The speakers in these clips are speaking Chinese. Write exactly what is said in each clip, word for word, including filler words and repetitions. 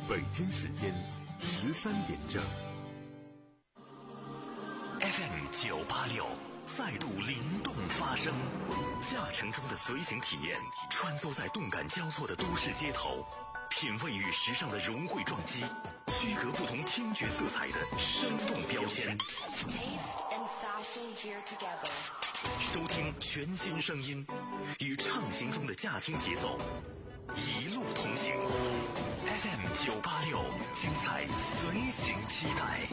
北京时间十三点整。 F M 九八六再度灵动发声，驾乘中的随行体验，穿梭在动感交错的都市街头，品味与时尚的融汇撞击，区隔不同听觉色彩的生动标签。收听全新声音，与畅行中的驾听节奏，一路同行。F M 九八六，精彩随行期待。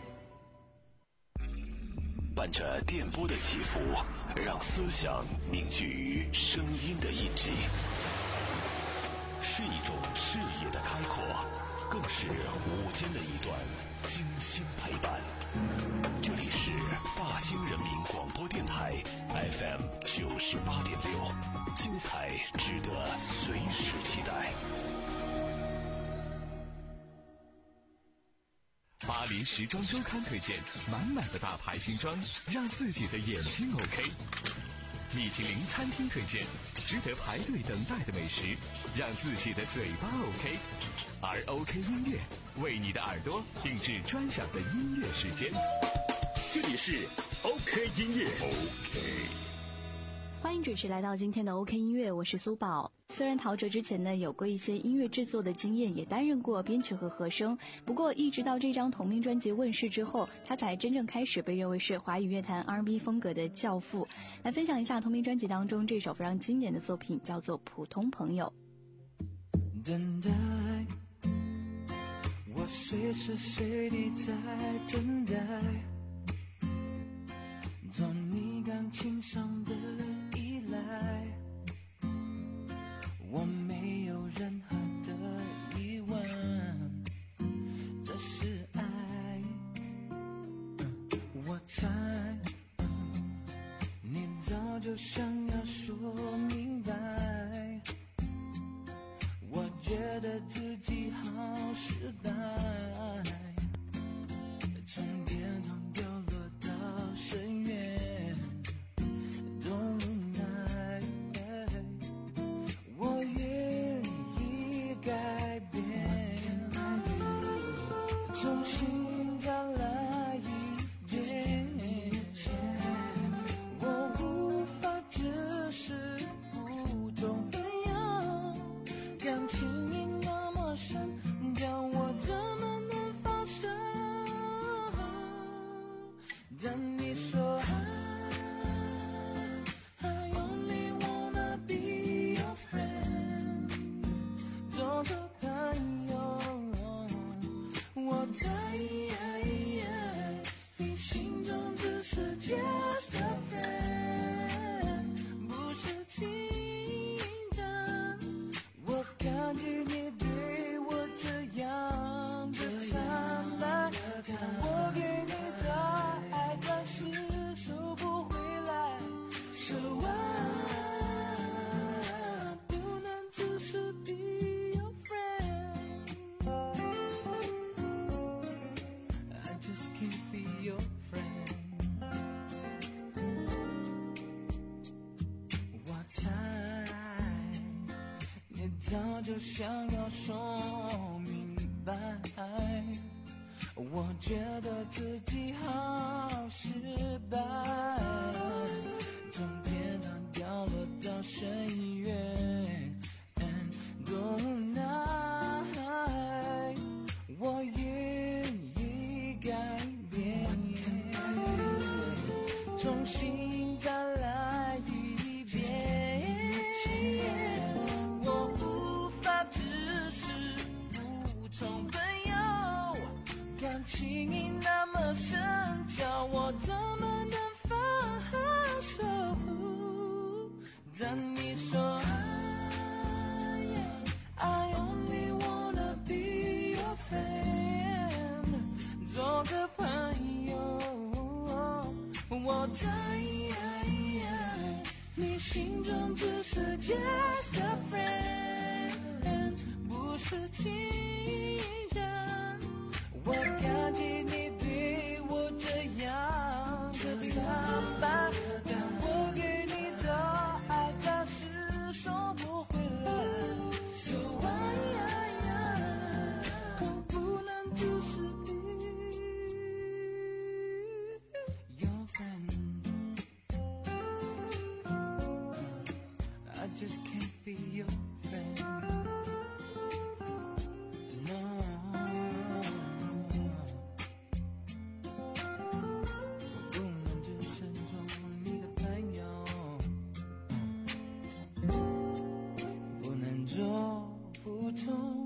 伴着电波的起伏，让思想凝聚于声音的印记，是一种视野的开阔，更是午间的一段精心陪伴。这里是大兴人民广播电台 F M 九十八点六，精彩值得随时期待。 巴黎时装周刊推荐满满的大牌新装，让自己的眼睛 OK。米其林餐厅推荐值得排队等待的美食，让自己的嘴巴 OK。而 OK 音乐为你的耳朵定制专享的音乐时间。 这里是 OK 音乐 OK。 欢迎准时来到今天的 OK 音乐，我是苏宝。虽然陶喆之前呢有过一些音乐制作的经验，也担任过编曲和和声，不过一直到这张同名专辑问世之后，他才真正开始被认为是华语乐坛 R and B 风格的教父。来分享一下同名专辑当中这首非常经典的作品，叫做《普通朋友》。 等待，我随时随地在等待，做你感情上的依赖，我没有任何的疑问，这是爱。我猜你早就想要说明白，我觉得自己好失败，从天堂掉落到深渊，都无奈。我愿意改变，重新再来一遍，我无法只是普通朋友，感情已那么深，叫我怎么能放手？但你说I only wanna be your friend， 做个朋友，我在你心中只是 just a friend， 不是情人。我感激你对我这样的坦白，但我给你的爱暂时收不回来。So I不能只是 be your friend， I just can't be your friend。 我猜你早就想要说明白，我觉得自己好失败，从天堂掉落到深渊，多无奈。我愿意改变，重新再来一遍，我无法只是普通朋友，感情已那么深，叫我怎么能放手？但你说 I only wanna be your friend， 做个朋友，我在你心中只是 just a friend， 不是情人。我感激你对我这样的坦白，但我给你的爱暂时收不回来。So I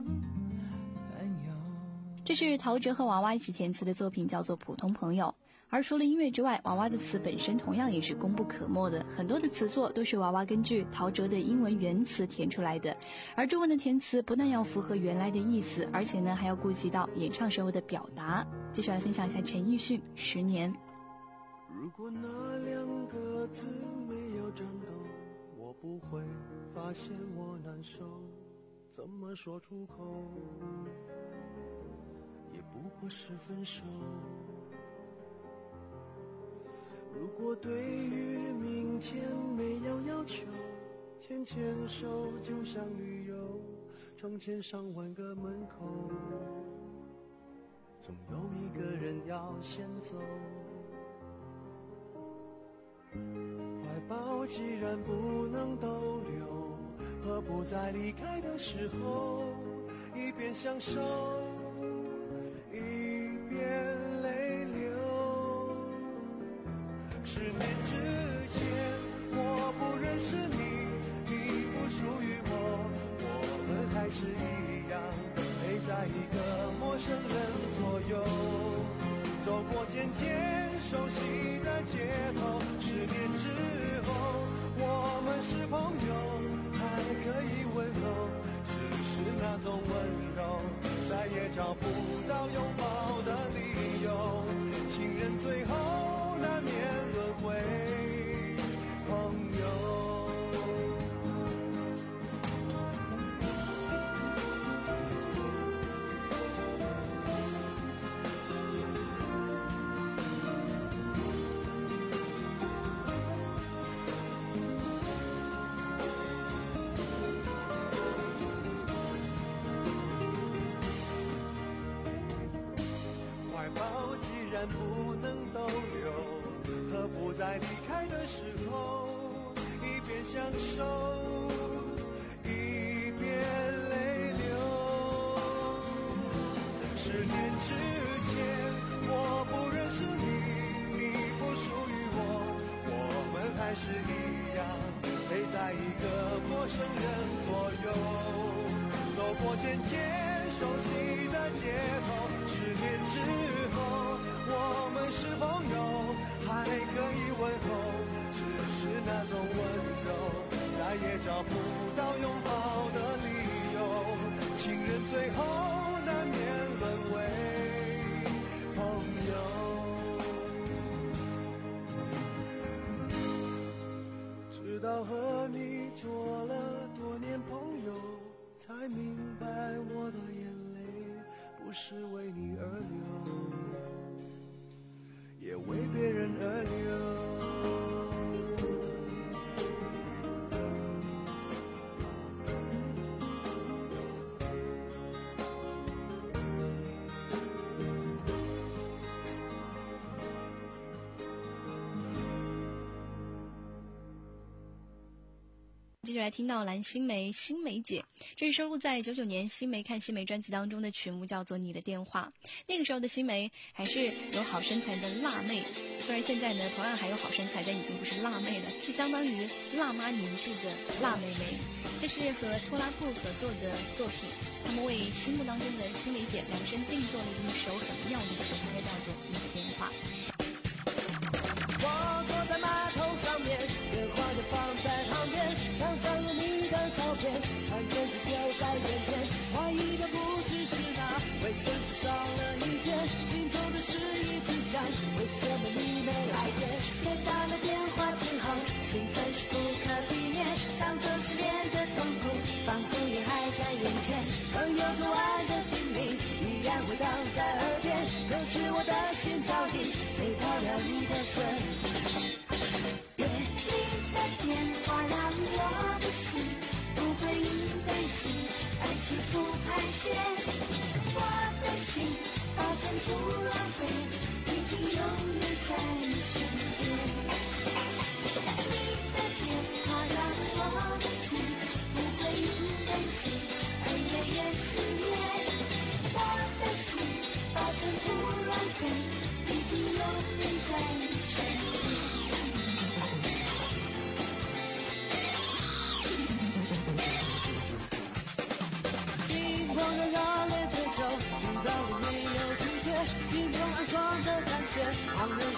这是陶喆和娃娃一起填词的作品，叫做《普通朋友》。而除了音乐之外，娃娃的词本身同样也是功不可没的，很多的词作都是娃娃根据陶喆的英文原词填出来的。而中文的填词不但要符合原来的意思，而且呢还要顾及到演唱时候的表达。接下来分享一下陈奕迅《十年》。 如果那两个字没有颤抖，我不会发现我难受，怎么说出口也不过是分手。如果对于明天没有要求，牵牵手就像旅游，成千上万个门口，总有一个人要先走。怀抱既然不能逗留，何不在离开的时候一边享受一边泪流。十年之前我不认识你，你不属于我，我们还是一样陪在一个陌生人左右，走过渐渐熟悉的街头。十年之后我们是朋友，还可以问候，只是那种温柔再也找不到拥抱的理由。情人最后难免沦为朋友。不能逗留，何不在离开的时候一边享受一边泪流。十年之前我不认识你，你不属于我，我们还是一样陪在一个陌生人左右，走过渐渐熟悉的街头。十年之后我们是朋友，还可以问候，只是那种温柔再也找不到拥抱的理由。情人最后难免沦为朋友。直到和你做了多年朋友，才明白我的眼泪不是为你而流，也为别人而流。 接下来听到蓝心湄心湄姐，这是收录在九九年心湄看心湄专辑当中的曲目，叫做《你的电话》。那个时候的心湄还是有好身材的辣妹，虽然现在呢同样还有好身材，但已经不是辣妹了，是相当于辣妈年纪的辣妹妹。这是和拖拉库合作的作品，他们为心目当中的心湄姐量身定做了一首很妙的情歌，叫做《你的电话》。 我坐在码头上面，电话就放在旁边，墙上有你的照片，传真机就在眼前。怀疑的不只是那卫生纸少了一件，心中的事一直想，为什么你没来电？接到了电话之后，兴奋是不可避免，上周失恋的痛苦仿佛也还在眼前。朋友昨晚的叮咛依然回荡在耳边，可是我的心早已飞到了你的身边。你的电话让我的心不会因为事而起伏盘旋，我的心保证不浪费，一定永远在你身边。你的电话让我的心不会因为事而夜夜失眠，我的心保证不浪费，一定永远在你身边。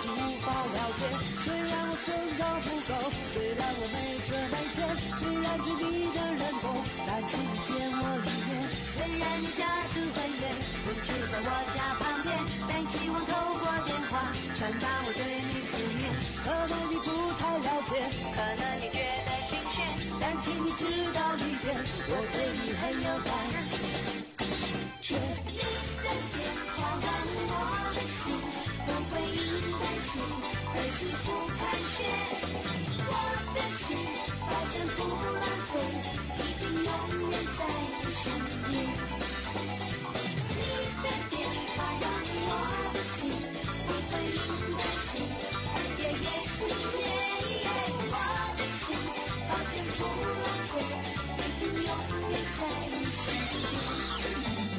己无法了解。虽然我身高不高，虽然我没车没钱，虽然距离的人多，但请你见我一面。虽然你家住很远，不住在我家旁边，但希望透过电话传达我对你思念。可能你不太了解，可能你觉得新鲜，但请你知道一点，我对你很有感觉。你的电话让我的心不会因担心而起伏盘旋，我的心保证不浪费，一定永远在你身边。你的电话让我的心不会因担心而夜夜失眠，我的心保证不浪费，一定永远在你身边。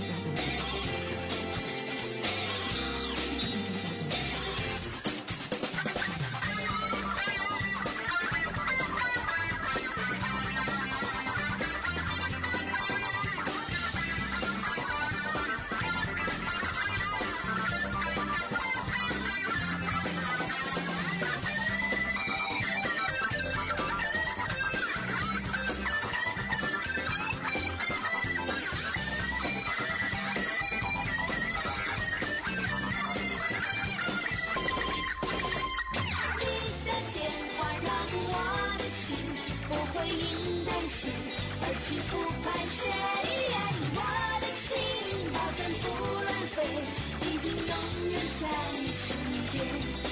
起伏盘旋，我的心保证不乱飞，一定永远在你身边。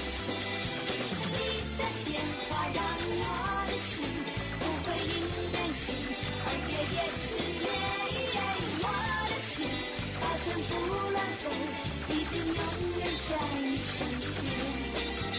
你的电话让我的心不会因担心而夜夜失眠，我的心保证不乱飞，一定永远在你身边。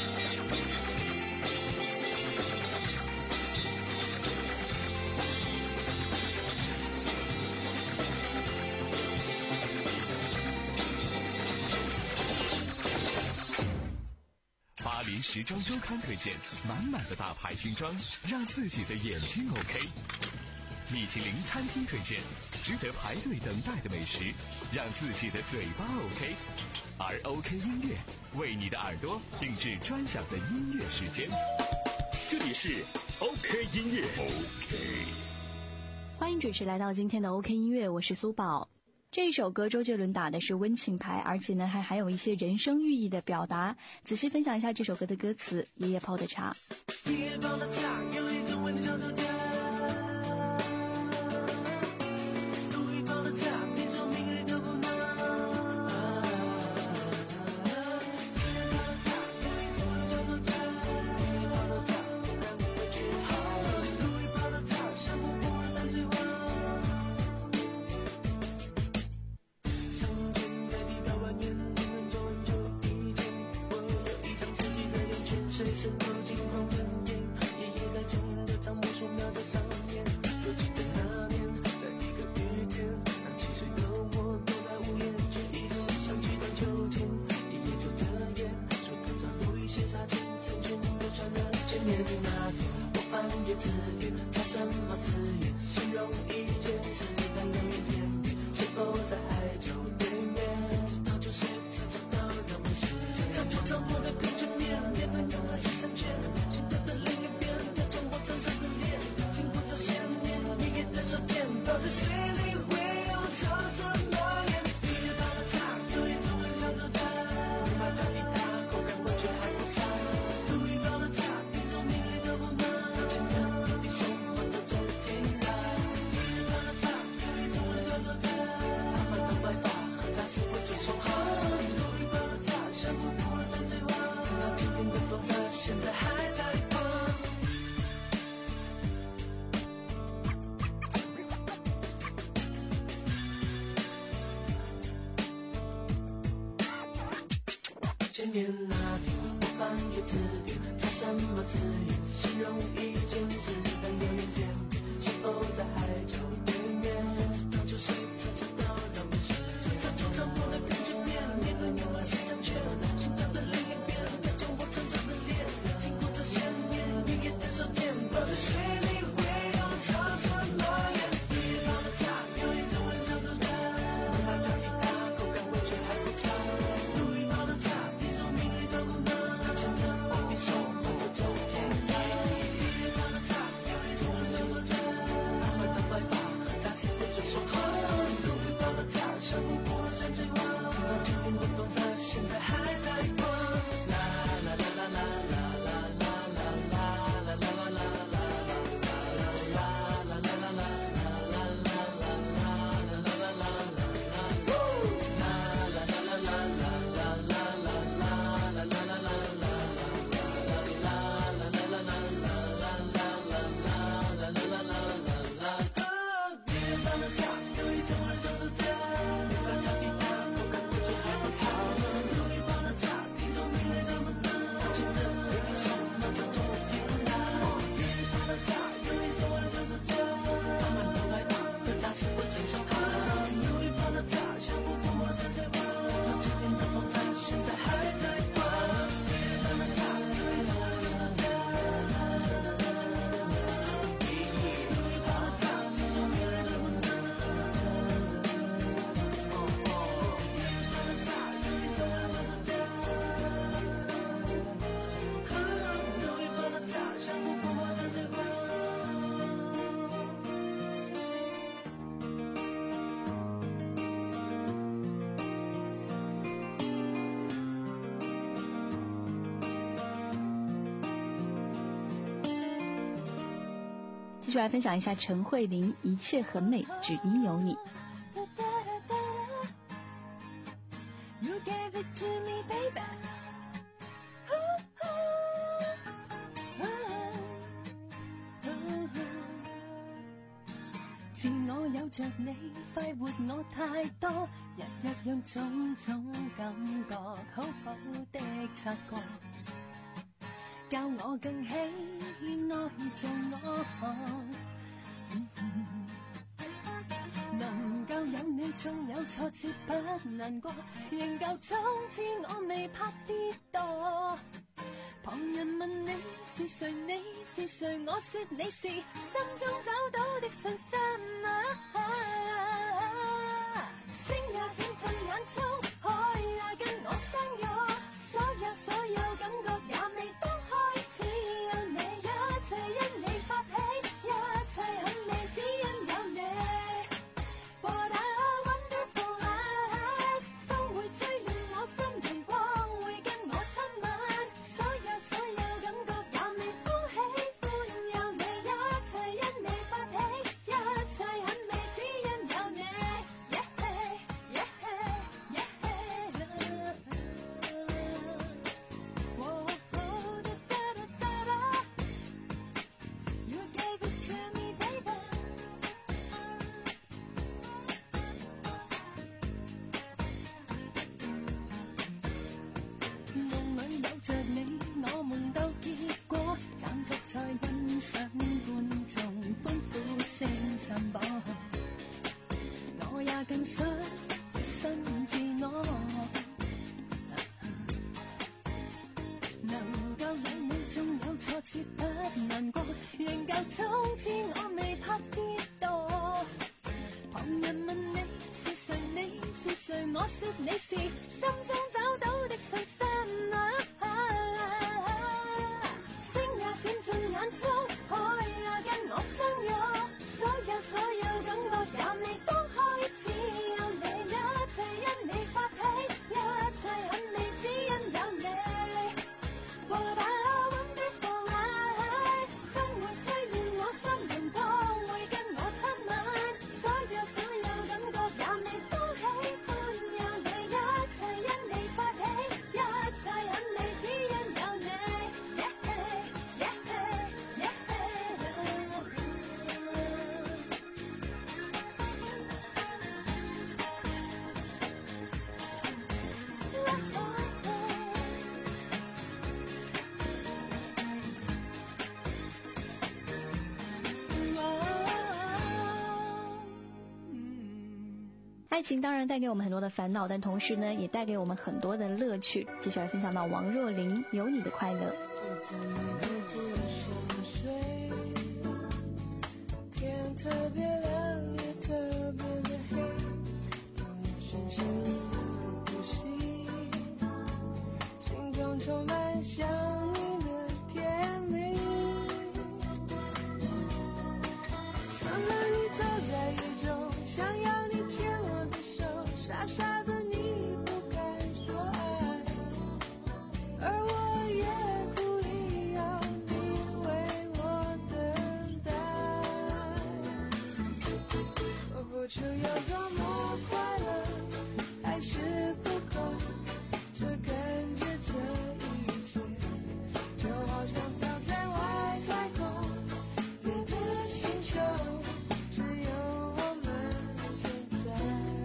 巴黎时装周刊推荐满满的大牌新装，让自己的眼睛 OK。米其林餐厅推荐值得排队等待的美食，让自己的嘴巴 OK。而 OK 音乐为你的耳朵定制专享的音乐时间。 这里是 OK 音乐 OK。 欢迎准时来到今天的 OK 音乐，我是苏宝。这一首歌周杰伦打的是温情牌，而且呢还含有一些人生寓意的表达。仔细分享一下这首歌的歌词：爷爷泡的茶。 爷爷泡的茶有一种味道叫做家，路易泡的茶听说名利都不难。爷爷泡的茶有一种味道叫做家，爷爷泡的茶能让你味觉好。路易泡的茶像瀑布的三句话。随身走进黄昏夜，爷爷在旧年的樟木树苗在上面。我记得那年，在一个雨天，当七岁的我躲在屋檐，却一直想去荡秋千。爷爷就这样说，头上路易写下前生全都传了千年。那天我翻阅字典，查什么字眼形容一件事，但流言天边，是否在海角对面？直到九岁才知道那回事。在桌上我的跟前面，别人用了十三圈，镜头的另一边，他将我真实的脸，经过这些年，爷爷的手剑，泡在水里会有潮什么眼？爷爷泡的茶有一种味叫做家，你把它一打，口感我觉还不差。路易泡的茶听说名利都不难，前程有一手把这走天涯。爷爷泡的茶有一种味叫做家，他们的白发和他是会做说好。路易泡的茶像瀑布的山水画，那经典的风车现在还在跑。千年那天，我翻阅字典，查什么字眼形容一件事，但流言天边，是否在海角对面？直到九岁才知道那回事。在桌上我的跟前面，年轮用了十三圈，镜头的另一边，他将我真实的脸，经过这些年，爷爷的手剑，泡在水里会有潮什么眼？爷爷泡的茶有一种味叫做家，你把它一打，口感味觉还不差。路易泡的茶听说名利都不难，前继续来分享一下陈慧琳，一切很美，只因有你。 You gave it to me, baby. 自我有着你，快活我太多，日日讓種種感覺好好的察覺，教我更喜愛做我。嗯嗯能夠有你，縱有挫折不難過，仍舊衝刺我未怕跌墮。旁人問你是誰，你是誰，我說你是心中找到的信心啊！星也閃進眼中，海也跟我相擁，所有所有感覺也未當開始有你，一切因你發起，一切很美，只因有你。What a wonderful life， 風會吹亂我心，陽光會跟我親吻，所有所有感覺也未都喜歡有你，一切因你發起，一切很美，只因有你。Yeah, yeah, yeah. Whoa, oh, da, da, da, da, da. You gave it to me, baby.夢裏有着你，我夢到結果，站着在欣賞觀眾歡呼聲散播，我也更相信自我。能夠有你，縱有挫折不難過，仍舊衝刺我未怕跌墮。旁人問你是誰，你是誰，我說你是心中找到的信心啊！星也閃進眼中，海也跟我相擁，所有所有感覺也未當開始有你，一切因你發起，一切很美，只因有你。What a wonderful life， 風會吹亂我心，陽光會跟我親吻，所有所有感覺也未都喜歡有你，一切因你發起，一切很美，只因有你。Yeah, yeah, yeah. Mm. 爱情当然带给我们很多的烦恼，但同时呢，也带给我们很多的乐趣。继续来分享到王若琳，有你的快乐。 我在你的街上睡，天特别亮，也特别的黑，当我深深的呼吸，心中充满想你的甜蜜，想和你走在雨中，想要你牵我的手，傻傻的你不敢说爱，而我也故意要你为我等待，说不出有多么快乐，还是不够，这感觉这一切就好像飘在外太空，别的星球只有我们存在，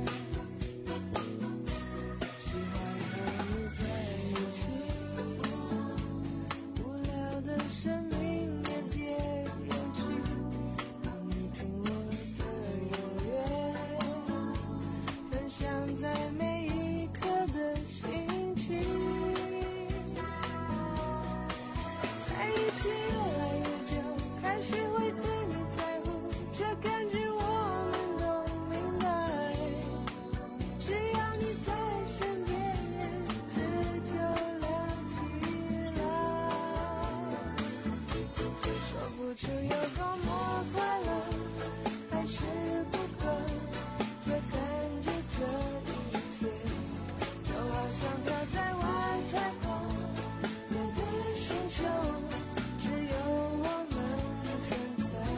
喜欢和你在一起，无聊的生命也别有趣，让你听我的音乐，分享在每一刻的心情，在一起越来越久，开始会对你在乎，这感觉我们都明白，只要你在身边，日子就亮起来，说不出有多么快乐，还是不够，这感觉这一切就好像飘在外太空，别的星球只有我们存在。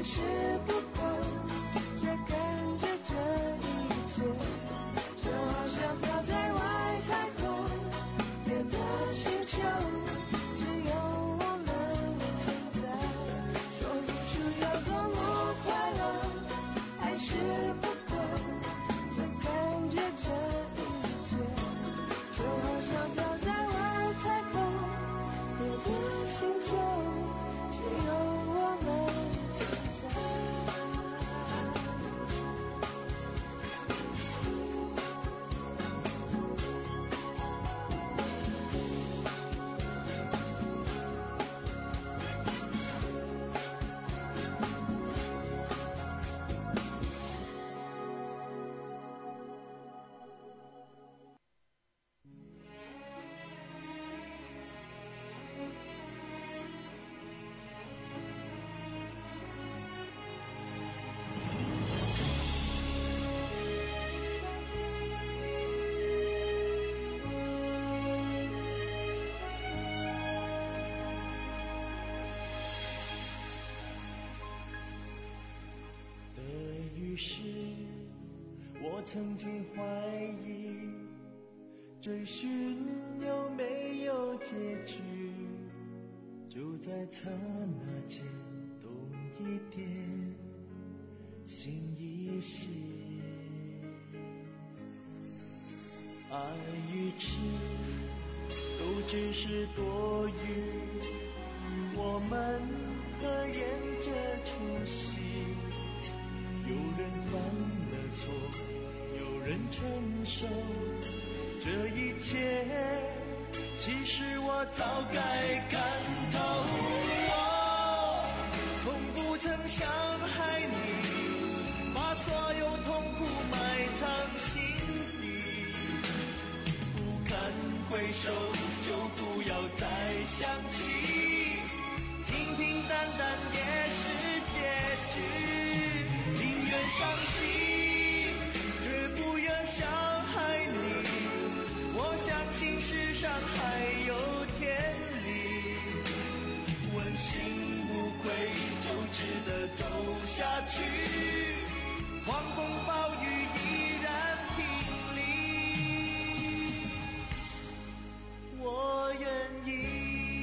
是不够，这感觉这一切就好像飘在外太空，别的星球只有我们存在，说不出有多么快乐，还是不够，这感觉这一切就好像飘在外太空，别的星球只有我们存在。 于是我曾经怀疑，追寻有没有结局，就在刹那间动一点，心一息。爱与痴都只是多余，我们合演这出戏，有人犯了错，有人承受这一切，其实我早该看透。我从不曾伤害你，把所有痛苦埋藏心底，不堪回首就不要再想起，平平淡淡也是结局，宁愿伤心，绝不愿伤害你。我相信世上还有天理，问心无愧就值得走下去，狂风暴雨依然挺立，我愿意。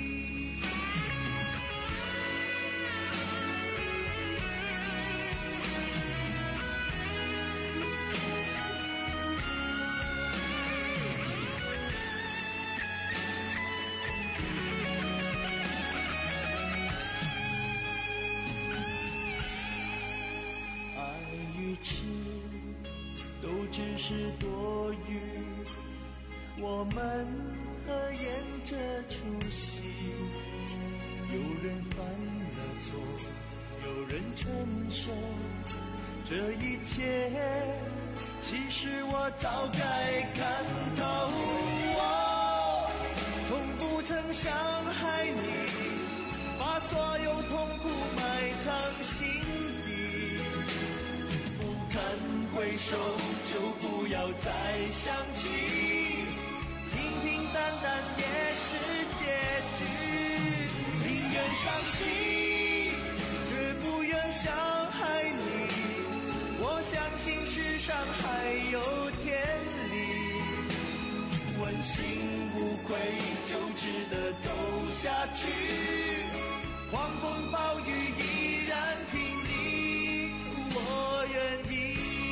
都只是多余，我们合演这出戏，有人犯了错，有人承受这一切，其实我早该看透。我从不曾伤害你，把所有痛苦埋藏心底，不堪回首就不要再想起，平平淡淡也是结局，宁愿伤心，绝不愿伤害你。我相信世上还有天理，问心无愧就值得走下去，狂风暴雨依然挺立，我愿意。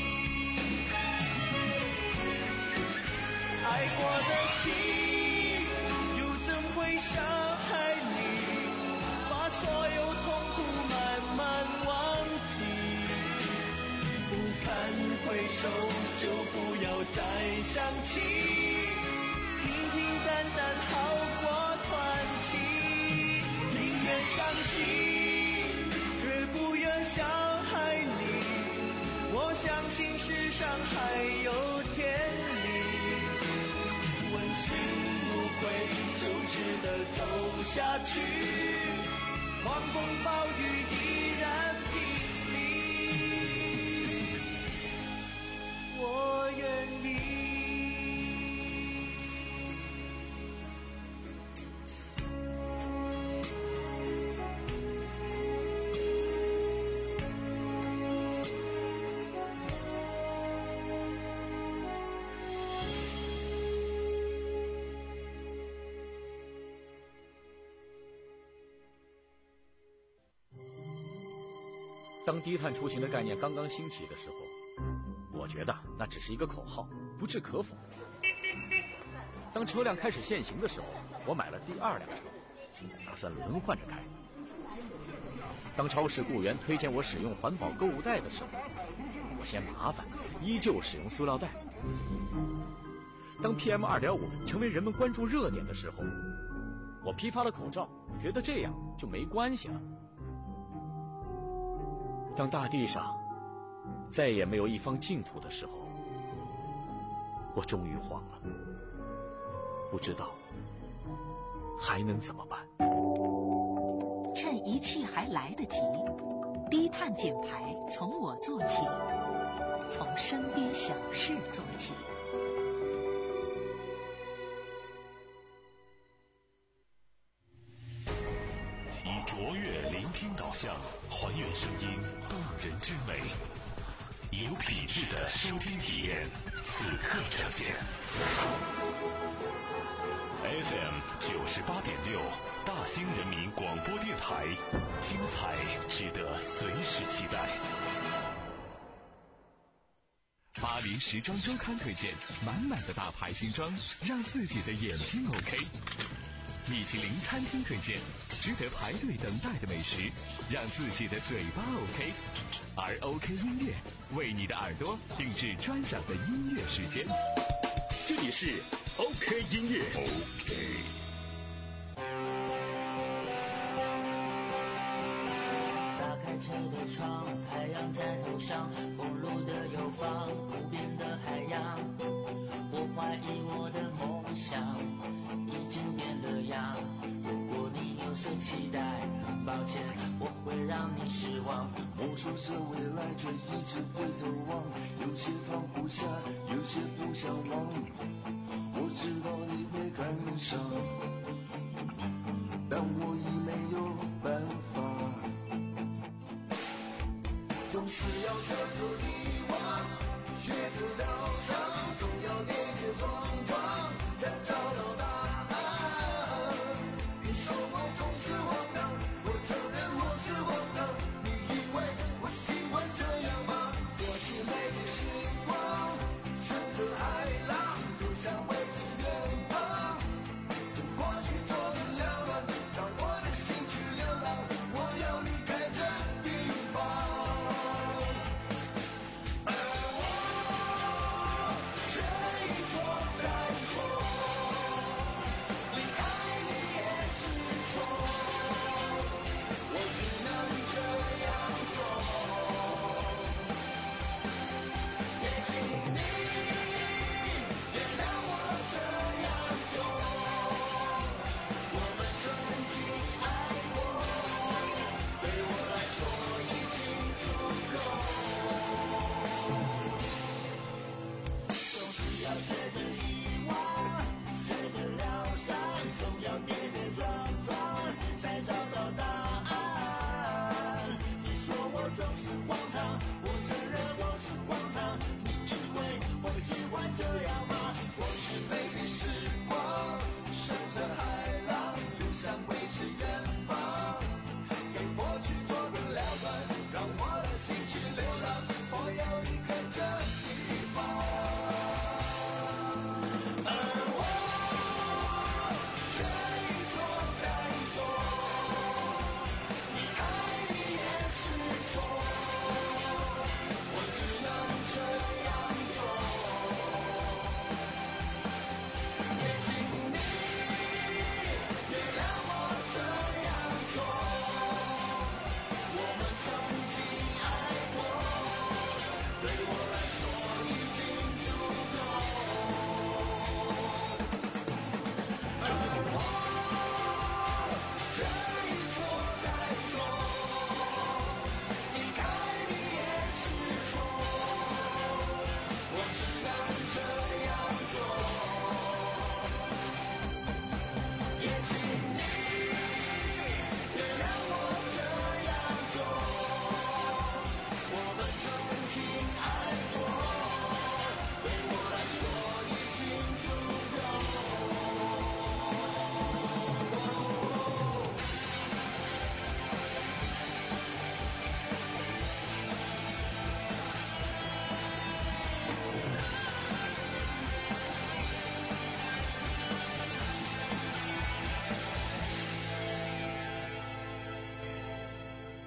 爱过的心又怎会伤害你，把所有痛苦慢慢忘记，不堪回首就不要再想起，平平淡淡好过传奇，宁愿伤心绝不愿伤害你，我相信世上还有天理，问心无愧就值得走下去，狂风暴雨依然挺立，我愿意。 当低碳出行的概念刚刚兴起的时候，我觉得那只是一个口号，不置可否。当车辆开始限行的时候，我买了第二辆车，打算轮换着开。当超市雇员推荐我使用环保购物袋的时候，我嫌麻烦，依旧使用塑料袋。当 P M 二点五 成为人们关注热点的时候，我批发了口罩，觉得这样就没关系了。当大地上再也没有一方净土的时候，我终于慌了，不知道还能怎么办。 趁一切还来得及，低碳减排从我做起，从身边小事做起。 以卓越聆听导向，还原声音动人之美，有品质的收听体验，此刻呈现。F M 九十八点六，大兴人民广播电台，精彩值得随时期待。 巴黎时装周刊推荐满满的大牌新装，让自己的眼睛 OK。米其林餐厅推荐值得排队等待的美食，让自己的嘴巴 OK。而 OK 音乐为你的耳朵定制专享的音乐时间。 这里是 OK 音乐。OK。 打开车的窗，太阳在头上，公路的右方，无边的海洋。我怀疑我的梦想已经变了样。如果你有所期待，很抱歉，我会让你失望。 摸索着未来，却一直回头望，有些放不下，有些不想忘。我知道你会感伤，但我已没有办法。总是要学着遗忘，学着疗伤，总要跌跌撞撞，才找到答案。你说我总是荒唐，我承认我是荒唐，你以为我喜欢这样吗？过去每个星光，顺着海浪，走向未知远方。从过去做的了断，让我的心去流浪，我要离开这地方。而我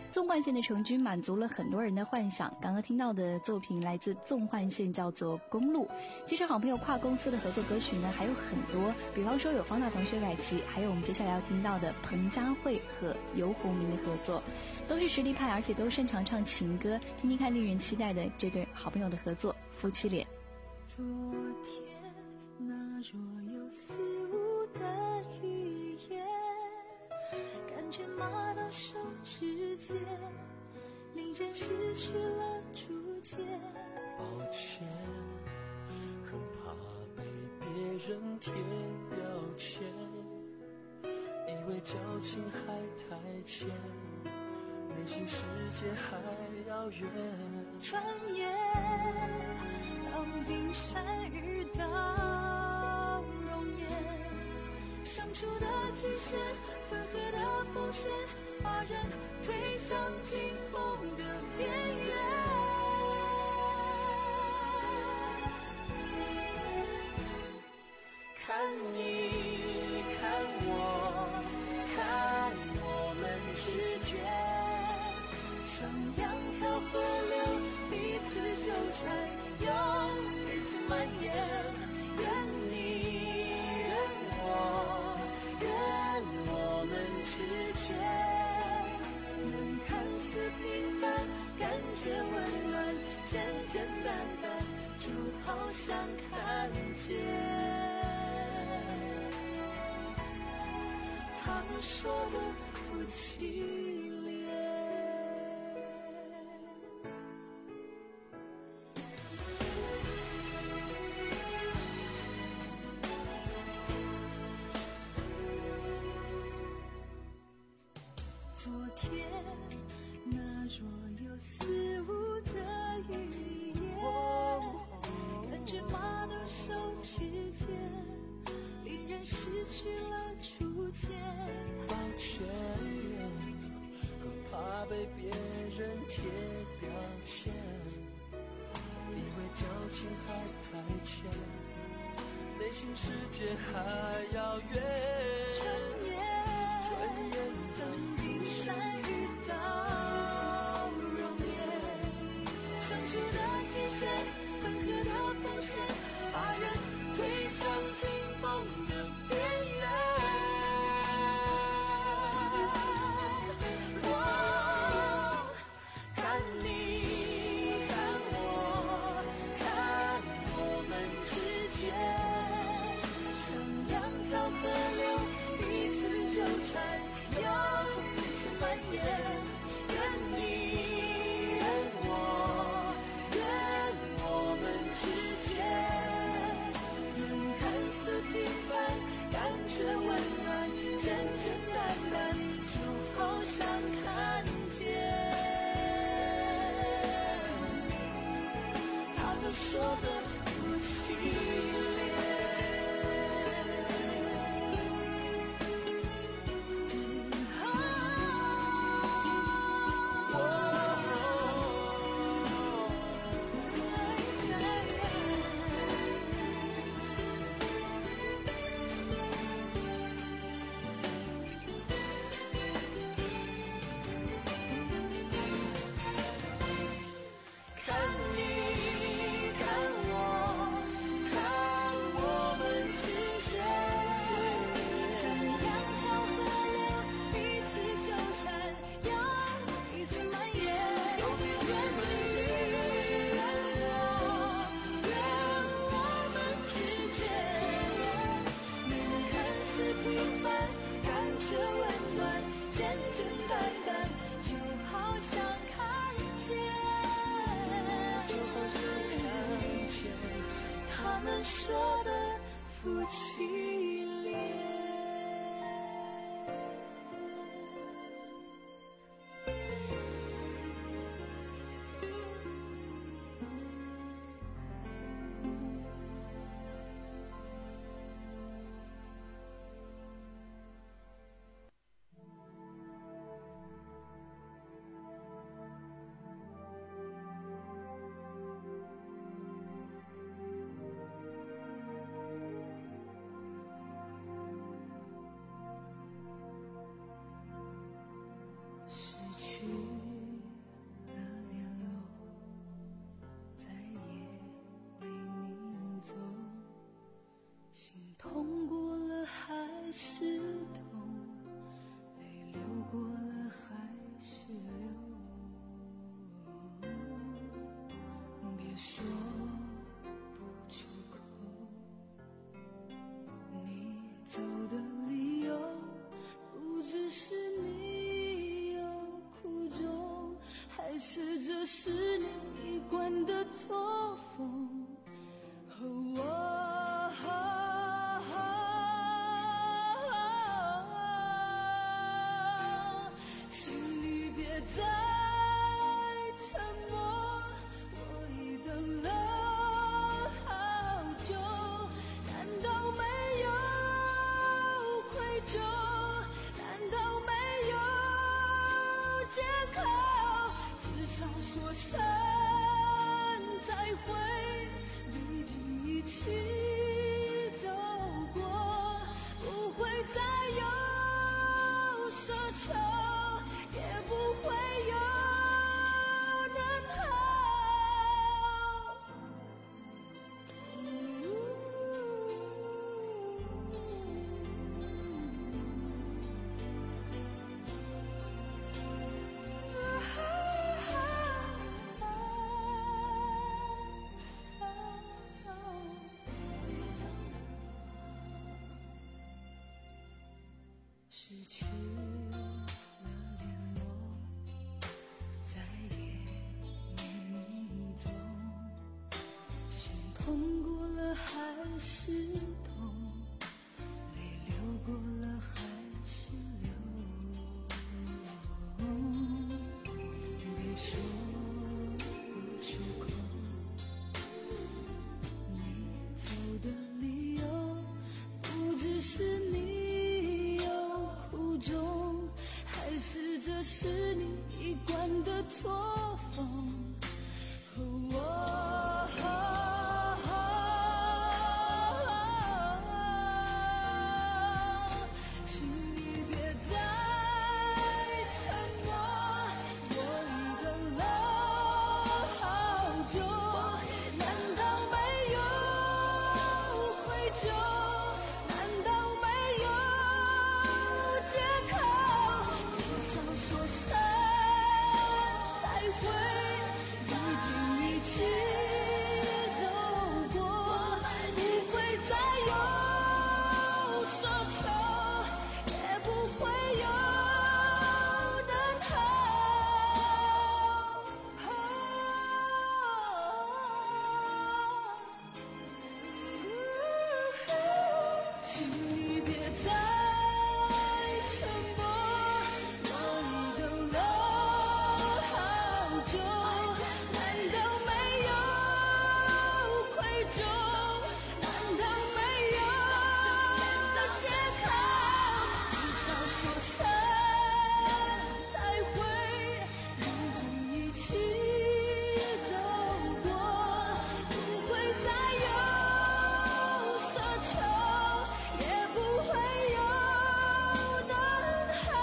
纵贯线的成军满足了很多人的幻想。刚刚听到的作品来自纵贯线，叫做《公路》。其实好朋友跨公司的合作歌曲呢还有很多，比方说有方大同、薛凯琪，还有我们接下来要听到的彭佳慧和游鸿明的合作，都是实力派，而且都擅长唱情歌。听听看令人期待的这对好朋友的合作，夫妻脸。 昨天那若有似无的语言，感觉马到手指间，令人失去了主见。 抱歉，很怕被别人贴标签，以为交情还太浅，内心世界还遥远。 转眼当冰山遇到容颜，相处的极限，分合的风险，把人推向紧绷的边缘。看你看我看我们之间，像两条河流彼此纠缠，又彼此蔓延。愿你愿我愿我们之间，能看似平凡，感觉温暖，简简单单，就好像看见他们说的夫妻脸。昨天那若有似无的语言，感觉马到手指间，令人失去了主见。 抱歉，很怕被别人贴标签，以为交情还太浅，内心世界还遥远。 转眼转眼当冰山遇到容颜，相处的极限，分合的风险，把人推向紧绷的边缘。我看你看我看我们之间，像两条河流彼此纠缠，又彼此蔓延。愿你愿我愿我们之间，能看似平凡，感觉温暖，简简单单，就好像看见他们说的夫妻脸。看你看我看我们之间，像两条河流彼此纠缠，又彼此蔓延。愿你愿我愿我们之间，能看似平凡，感觉温暖，简简单单，就好像看见他们说的夫妻脸。 说不出口。你走的理由不只是你有苦衷，还是这是你一贯的作风。哦请你别再沉默，我已等了好久，难道没有愧疚？难道没有借口？至少说声再会，毕竟一起走过，不会再有奢求，也不会有人跑。失去了联络，再也没影踪，心痛过了还是痛，泪流过了还是流。别说不出口，你走的理由不只是你有苦衷，还是这是你一贯的作风。请你别再沉默，我已等了好久，难道没有愧疚？难道没有借口？至少说声再会，毕竟一起走过，不会再有奢求，也不会有人逃。请你别再沉默，我已等了好久，难道没有愧疚？难道没有借口？至少说声再会，如果一起走过，不会再有奢求，也不会有人好。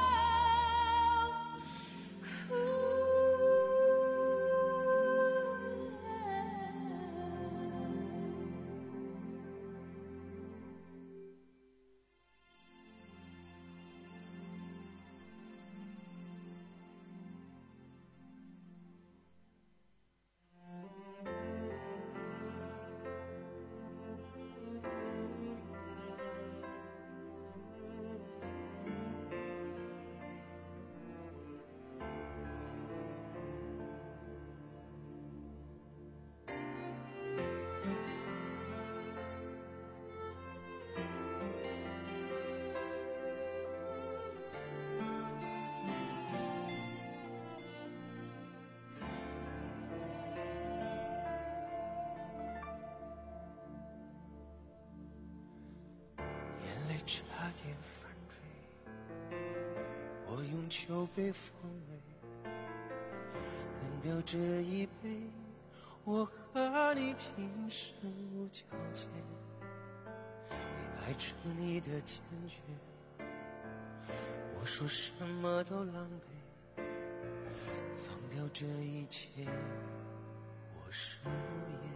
眼泪差点翻追，我用酒杯封尾，干掉这一杯，我和你今生无交集。你排除你的坚决，我说什么都狼狈，放掉这一切，我是无言。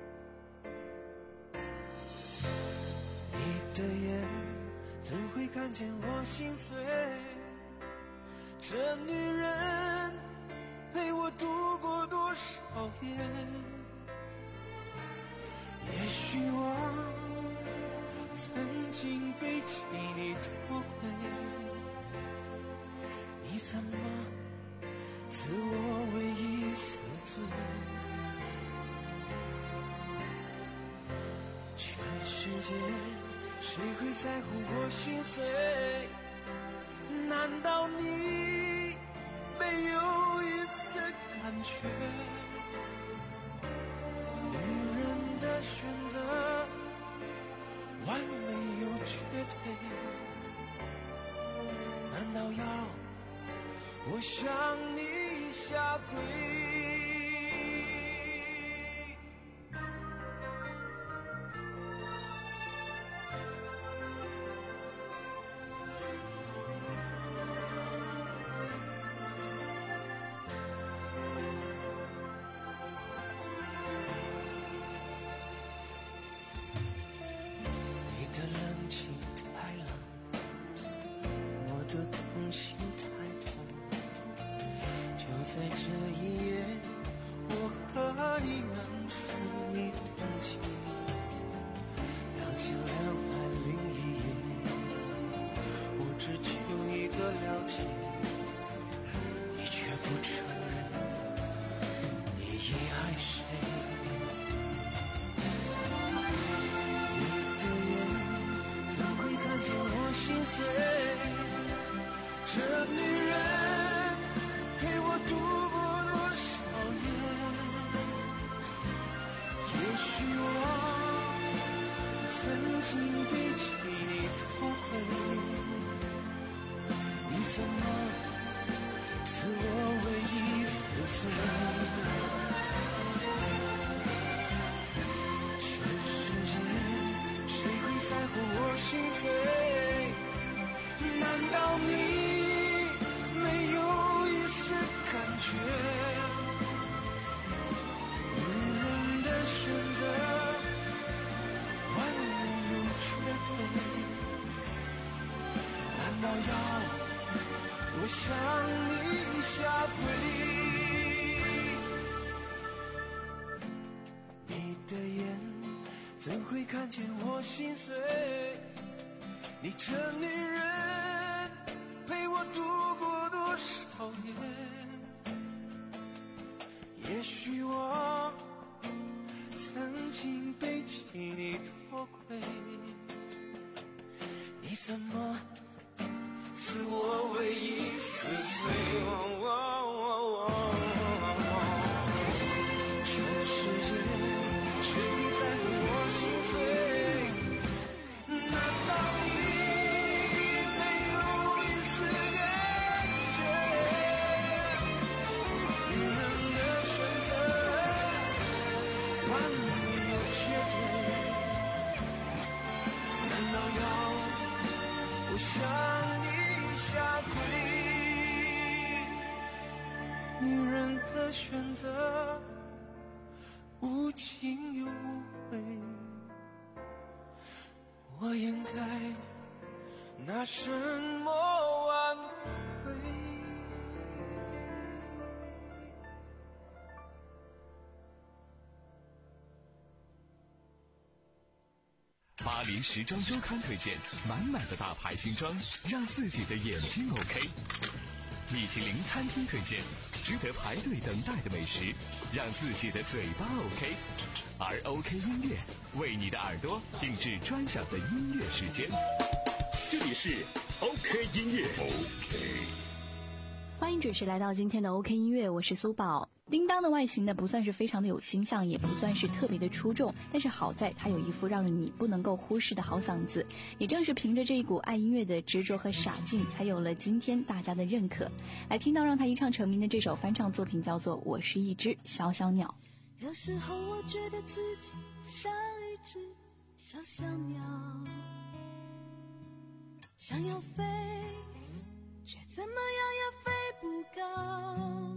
你的眼怎会看见我心碎？这女人陪我度过多少夜？ 也许我曾经背弃你脱轨，你怎么赐我唯一死罪？全世界谁会在乎我心碎？难道你没有一丝感觉？女人的选择完美有绝对，难道要我向你下跪？你的冷情太冷，我的痛心太痛。就在这一夜，我和你能抚你动情，两千两百零一夜，我只求一个了解，你却不承认你已爱谁。你的眼怎会看见我心碎？这女人陪我度过多少年？也许我曾经背弃你脱轨，你怎么赐我唯一死碎？全世界谁会在乎我心碎？难道你没有一丝感觉？女人的选择完美有绝对，难道要我向你下跪？你的眼怎会看见我心碎？你这女人陪我度过多少年？也许我曾经背弃你脱轨，你怎么赐我唯一死碎？全世界谁会在乎我心碎？难道你向你下跪？女人的选择无情又无悔，我应该拿什么挽回？ 巴黎时装周刊推荐满满的大牌新装，让自己的眼睛 OK。米其林餐厅推荐值得排队等待的美食，让自己的嘴巴 OK。而 OK 音乐为你的耳朵定制专享的音乐时间。 这里是 OK 音乐 OK。 欢迎准时来到今天的 OK 音乐，我是苏宝。叮当的外形呢，不算是非常的有形象，也不算是特别的出众，但是好在它有一副让你不能够忽视的好嗓子。也正是凭着这一股爱音乐的执着和傻劲，才有了今天大家的认可。来听到让他一唱成名的这首翻唱作品，叫做《我是一只小小鸟》。 有时候我觉得自己像一只小小鸟，想要飞，却怎么样也飞不高。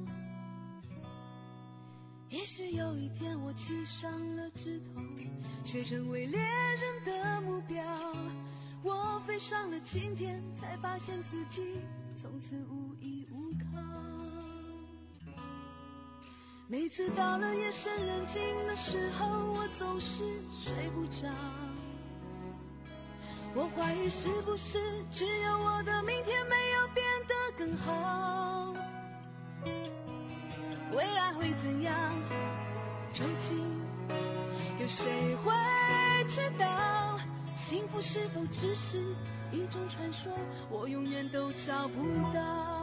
也许有一天我栖上了枝头，却成为猎人的目标。我飞上了青天，才发现自己从此无依无靠。 每次到了夜深人静的时候，我总是睡不着。我怀疑是不是只有我的明天没有变得更好？未来会怎样？究竟有谁会知道？幸福是否只是一种传说？我永远都找不到。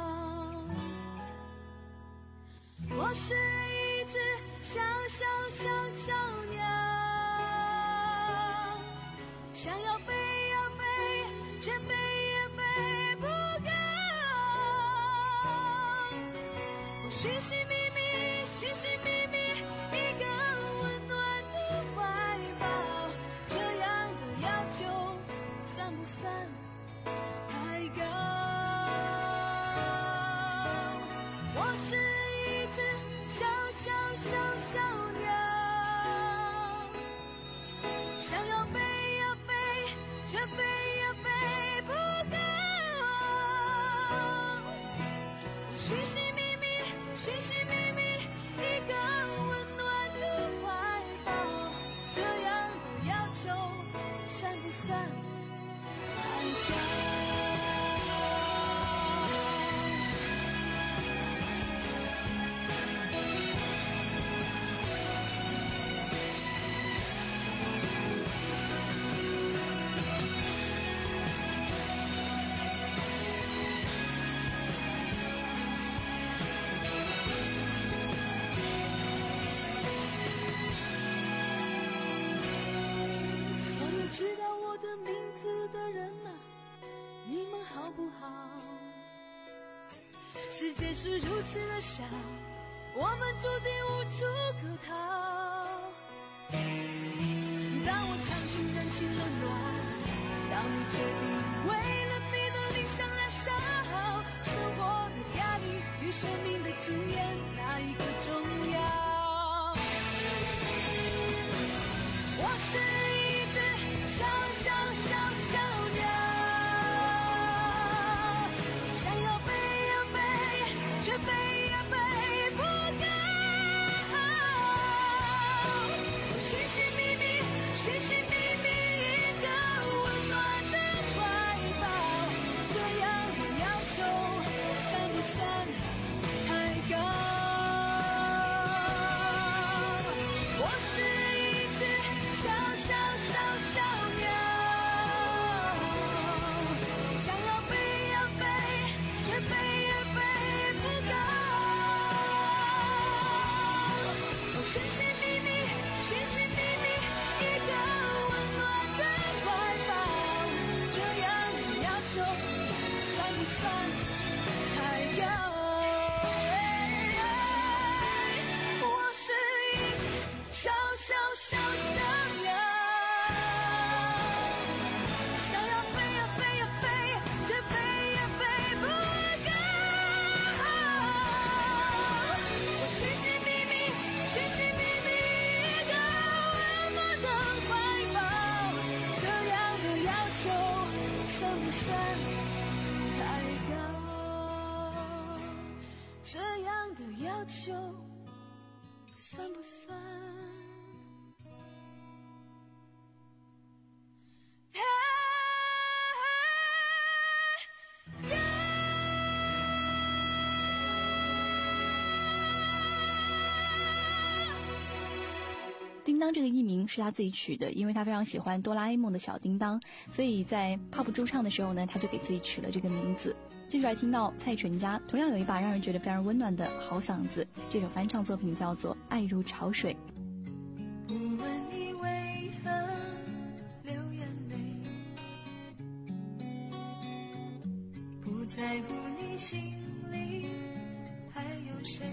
我是一只小小小小鸟，想要飞呀飞，却飞也飞不高。我寻寻觅觅，寻寻觅觅一个温暖的怀抱，这样的要求算不算太高？我是一只小小小小鸟，想要飞呀飞，却飞也飞不高。我寻寻觅觅，寻寻觅觅一个温暖的怀抱，这样的要求算不算太高？所有知道我的名字的人啊，你们好不好？世界是如此的小，我们注定无处可逃。当我尝尽人情冷暖，当你决定为了你的理想燃烧，生活的压力与生命的尊严，哪一个重要？我是一只小小小小鸟，想要飞呀飞，却飞也飞不高。我寻寻觅觅，寻寻觅觅一个温暖的怀抱，这样的要求算不算太高？我是一只小小小小鸟，想要飞呀飞，却飞也飞不高。我寻寻觅觅，寻寻觅觅一个温暖的怀抱，这样的要求算不算太高？我是一只小小小小鸟，想要飞呀飞呀飞，却飞也飞不高。我寻寻觅觅，寻寻觅觅一个温暖的怀抱，这样的要求算不算太高？这样的要求算不算太高？ 叮当这个艺名是他自己取的，因为他非常喜欢哆啦 A 梦的小叮当，所以在 pop 驻唱的时候呢，他就给自己取了这个名字。接着来听到蔡淳佳同样有一把让人觉得非常温暖的好嗓子，这首翻唱作品叫做《爱如潮水》。 不问你为何流眼泪，不在乎你心里还有谁，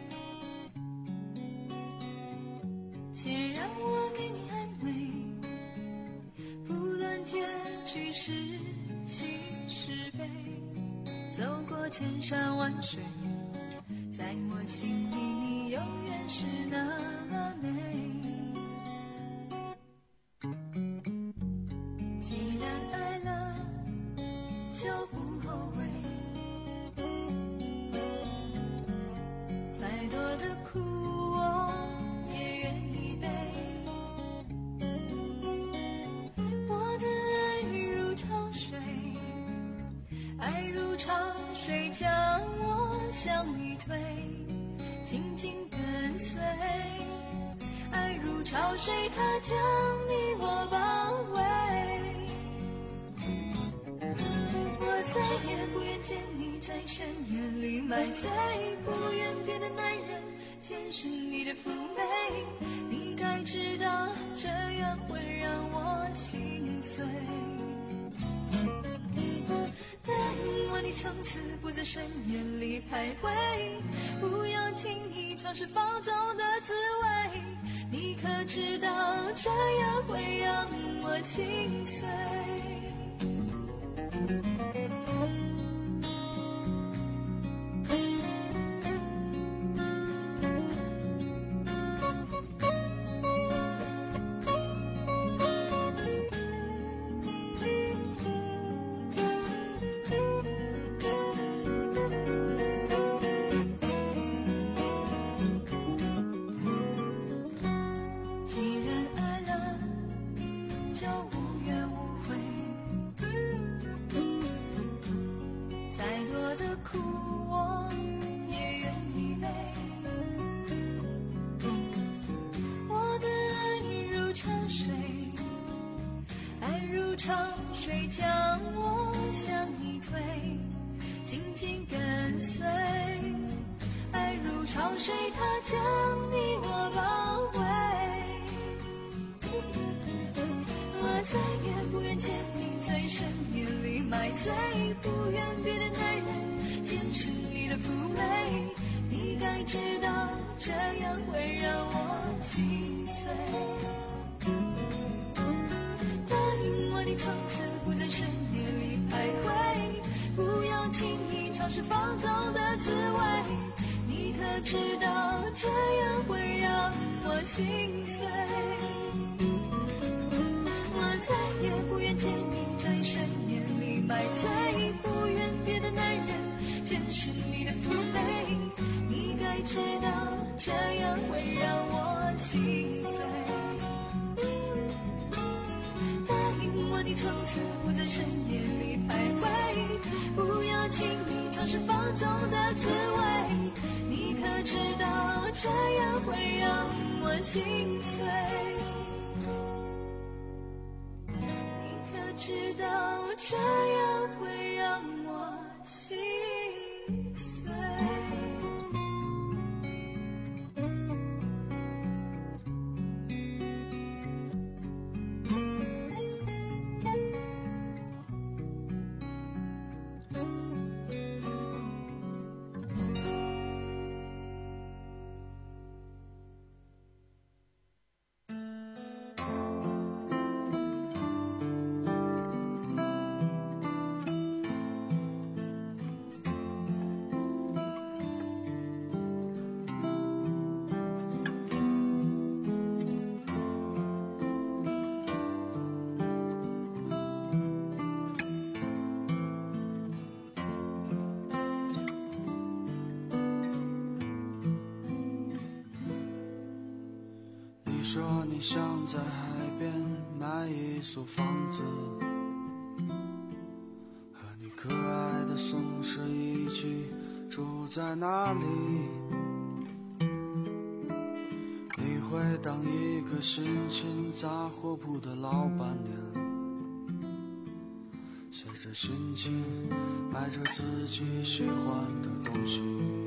请让我给你安慰，不论结局是喜是悲，走过千山万水，在我心里你永远是那么美。既然爱了就不后悔，再多的苦你推，紧紧跟随。爱如潮水，它将你我包围。我再也不愿见你在深夜里买醉，不愿别的男人见识你的妩媚。你该知道，这样会让我心碎。答应我，你从此不在深夜里徘徊，不要轻易尝试放纵的滋味。你可知道，这样会让我心碎。潮水将我向你推，紧紧跟随。爱如潮水，它将你我包围。我再也不愿见你在深夜里买醉，不愿别的男人见识你的妩媚。你该知道，这样会让我心碎。你从此不在深夜里徘徊，不要轻易尝试放纵的滋味。你可知道，这样会让我心碎。我再也不愿见你在深夜里买醉，不愿别的男人见识你的妩媚。你该知道，这样会让我心碎。你从此不在深夜里徘徊，不要轻易尝试放纵的滋味。你可知道，这样会让我心碎。你可知道，这样会让我心碎。 你说你想在海边买一所房子，和你可爱的松狮一起住在那里。你会当一个心情杂货铺的老板娘，随着心情买着自己喜欢的东西。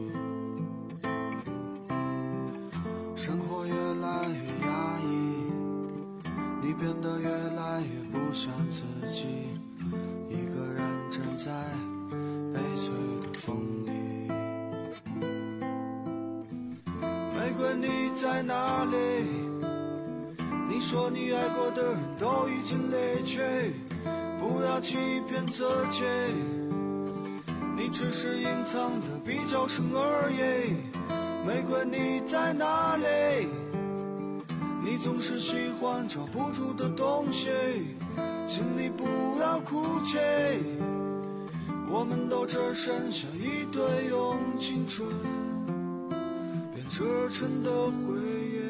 生活越来越压抑，你变得越来越不像自己，一个人站在悲催的风里。玫瑰你在哪里？你说你爱过的人都已经离去，不要欺骗自己，你只是隐藏的比较深而已。玫瑰你在哪里？你总是喜欢抓不住的东西，请你不要哭泣，我们都只剩下一堆用青春编织成的回忆。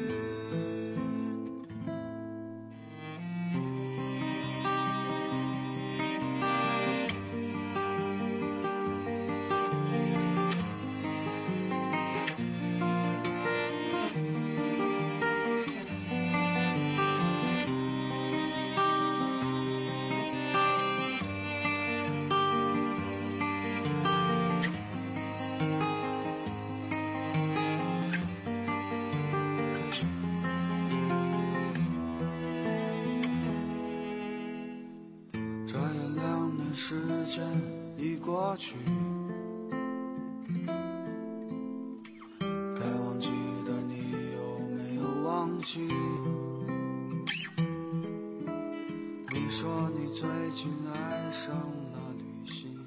间已过去，该忘记的你有没有忘记？你说你最近爱上了旅行，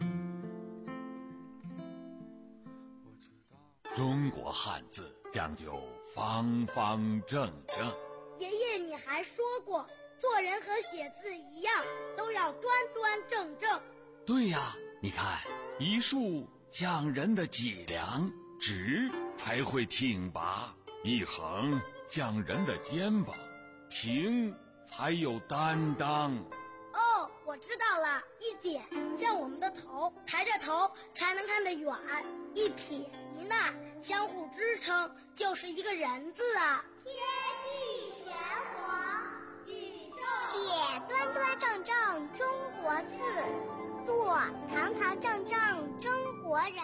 中国汉字讲究方方正正。 爷爷，你还说过，做人和写字一样，都要端端正正。 对呀，你看，一竖讲人的脊梁，直才会挺拔；一横讲人的肩膀，平才有担当。 哦，我知道了，一点像我们的头，抬着头才能看得远；一撇一捺相互支撑，就是一个人字啊。 天地玄黄，宇宙写端端正正中国字，做堂堂正正中国人。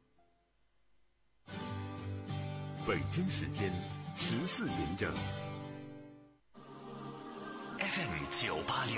北京时间十四点整。 F M 九八六。